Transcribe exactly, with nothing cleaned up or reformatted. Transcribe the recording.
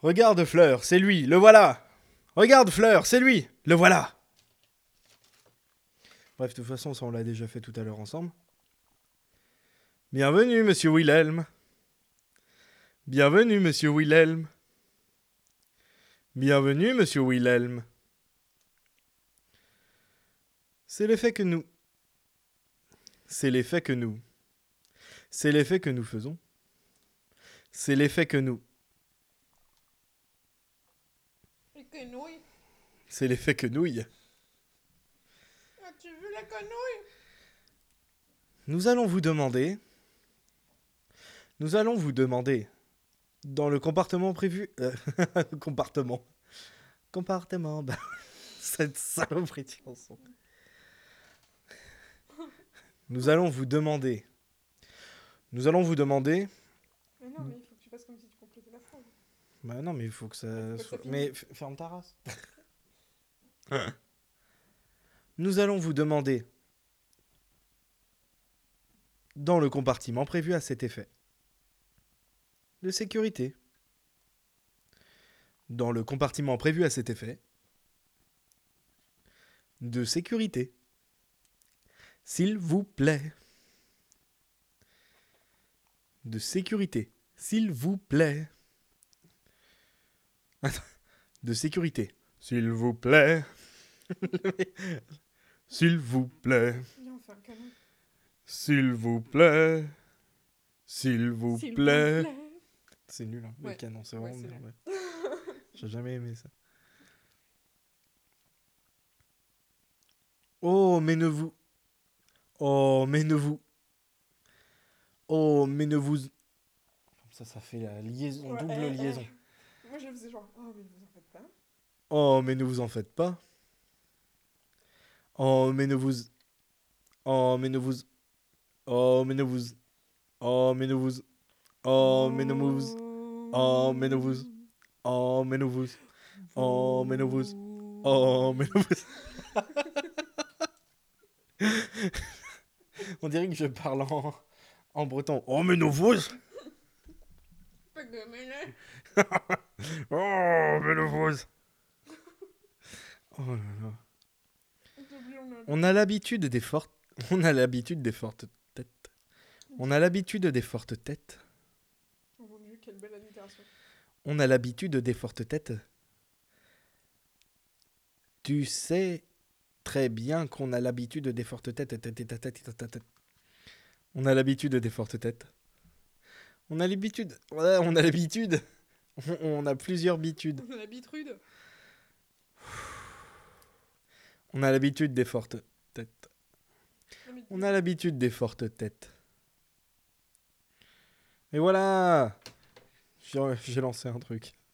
Regarde Fleur, c'est lui, le voilà. Regarde Fleur, c'est lui, le voilà. Bref, de toute façon, ça on l'a déjà fait tout à l'heure ensemble. Bienvenue, monsieur Wilhelm. Bienvenue, monsieur Wilhelm. Bienvenue, monsieur Wilhelm. C'est l'effet que nous... C'est l'effet que nous... C'est l'effet que nous faisons. C'est l'effet que nous... Les quenouilles. C'est l'effet que nouille. As-tu vu la quenouille? Nous allons vous demander... Nous allons vous demander... Dans le compartiment prévu... Euh, compartiment. Compartiment... Bah, cette saloperie de chanson. Nous allons vous demander... Nous allons vous demander... Mais non, mais il faut que tu fasses comme si tu complétais la phrase. Bah non, mais il faut que ça... Faut que soit... ça finisse. Mais f- ferme ta race. Nous allons vous demander... Dans le compartiment prévu à cet effet. De sécurité. Dans le compartiment prévu à cet effet. De sécurité. S'il vous plaît. De sécurité. S'il vous plaît. De sécurité. S'il vous plaît. S'il vous plaît. Viens, on fait un câlin. S'il vous plaît. S'il vous S'il plaît. vous plaît. C'est nul, hein, le Ouais. canon, c'est Ouais, vraiment c'est nul. nul. Ouais. J'ai jamais aimé ça. Oh, mais ne vous... Oh, mais ne vous... Oh, mais ne vous... Ça, ça fait la liaison, Ouais, double eh, liaison. eh. Moi, je faisais genre, oh, mais vous en faites pas. Oh, mais ne vous en faites pas. Oh, mais ne vous... Oh, mais ne vous... Oh, mais ne vous... Oh, mais ne vous... Oh, mais ne vous... Oh, mais ne vous... Oh, mais ne vous... Oh, mais ne vous... Oh, mais ne vous... On dirait que je parle en, en breton. Oh, mais ne vous... Pas de mêlée. Oh, mais ne vous... Oh là là. J'ai oublié, on a- On a l'habitude des fortes... On a l'habitude des fortes têtes. On a l'habitude des fortes têtes. Oh mon dieu, quelle belle allitération. On a l'habitude des fortes têtes. Tu sais très bien qu'on a l'habitude des fortes têtes. On a l'habitude des fortes têtes. On a l'habitude. Ouais, on a l'habitude. On- On a plusieurs bitudes. On a la bitrude. On a l'habitude des fortes têtes. Non, mais- On a l'habitude des fortes têtes. Et voilà. J'ai j'ai lancé un truc.